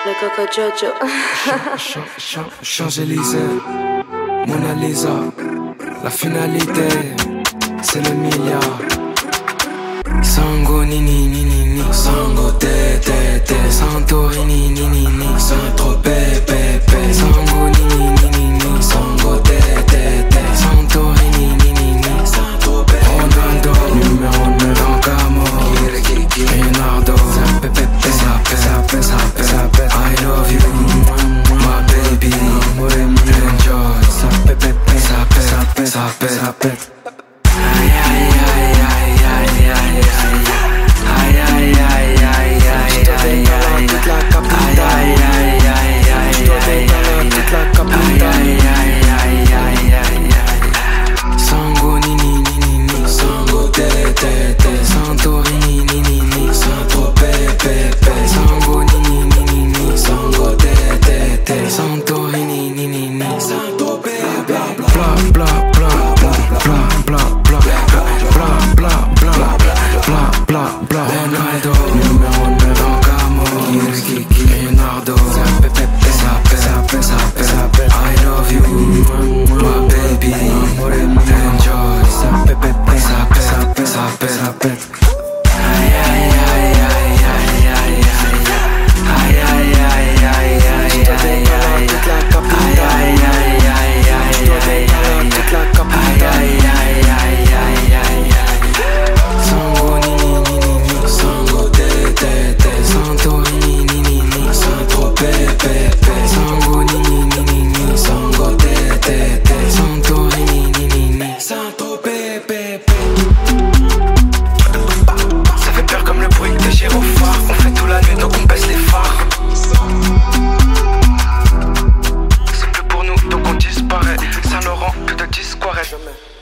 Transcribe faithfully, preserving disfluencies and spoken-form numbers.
Le Coco Jojo. Champs-Élysées, Mona Lisa, la finalité, c'est le milliard. Sango ni ni ni ni ni, Sango te te te, Santorini ni ni ni, Saint-Tropez pe pe, Sango ni ni ni ni ni, Sango te te te, Santorini ni ni ni, Saint-Tropez. Ronaldo, numéro neuf en camo, Leonardo, ça pe pe pe, ça pe ça pe ça pe ça pe, I love you, my baby, enjoy, ça pe pe pe, ça pe ça pe ça pe ça pe. Aïe aïe aïe aïe aïe aïe aïe aïe aïe aïe aïe aïe aïe toute la capitale. Aïe aïe aïe aïe aïe aïe toute la capitale. Aïe aïe aïe aïe aïe aïe. Sango ni ni ni ni ni, Sango te te te, Santorini ni ni ni, Saint-Tropez pe pe, Sango ni ni ni ni ni, Sango te te te, Santorini ni ni ni, Saint-Tropez bla bla bla bla bla bla bla bla bla bla bla bla bla. Ronaldo, numéro neuf en camo, Kiki, Leonardo, ça pe pe pe, ça pe ça pe ça pe ça pe, I love you, my baby, enjoy, ça pe pe pe, ça pe ça pe ça pe ça pe. Aïe aïe aïe aïe aïe aïe aïe aïe aïe aïe aïe aïe aïe toute la capitale. Aïe aïe aïe aïe aïe aïe toute la capitale. Aïe aïe aïe aïe aïe aïe. Sango ni ni ni ni ni, Sango te te te, Santorini ni ni ni, Saint-Tropez pe pe, Sango ni ni ni ni ni, Sango te te te, Santorini ni ni ni, Saint-Tropez pe pe. Ça fait peur comme le bruit des gyrophares. On fait tout la nuit donc on baisse les phares. C'est plus pour nous donc on disparaît. Saint-Laurent, plus de disques, quoi.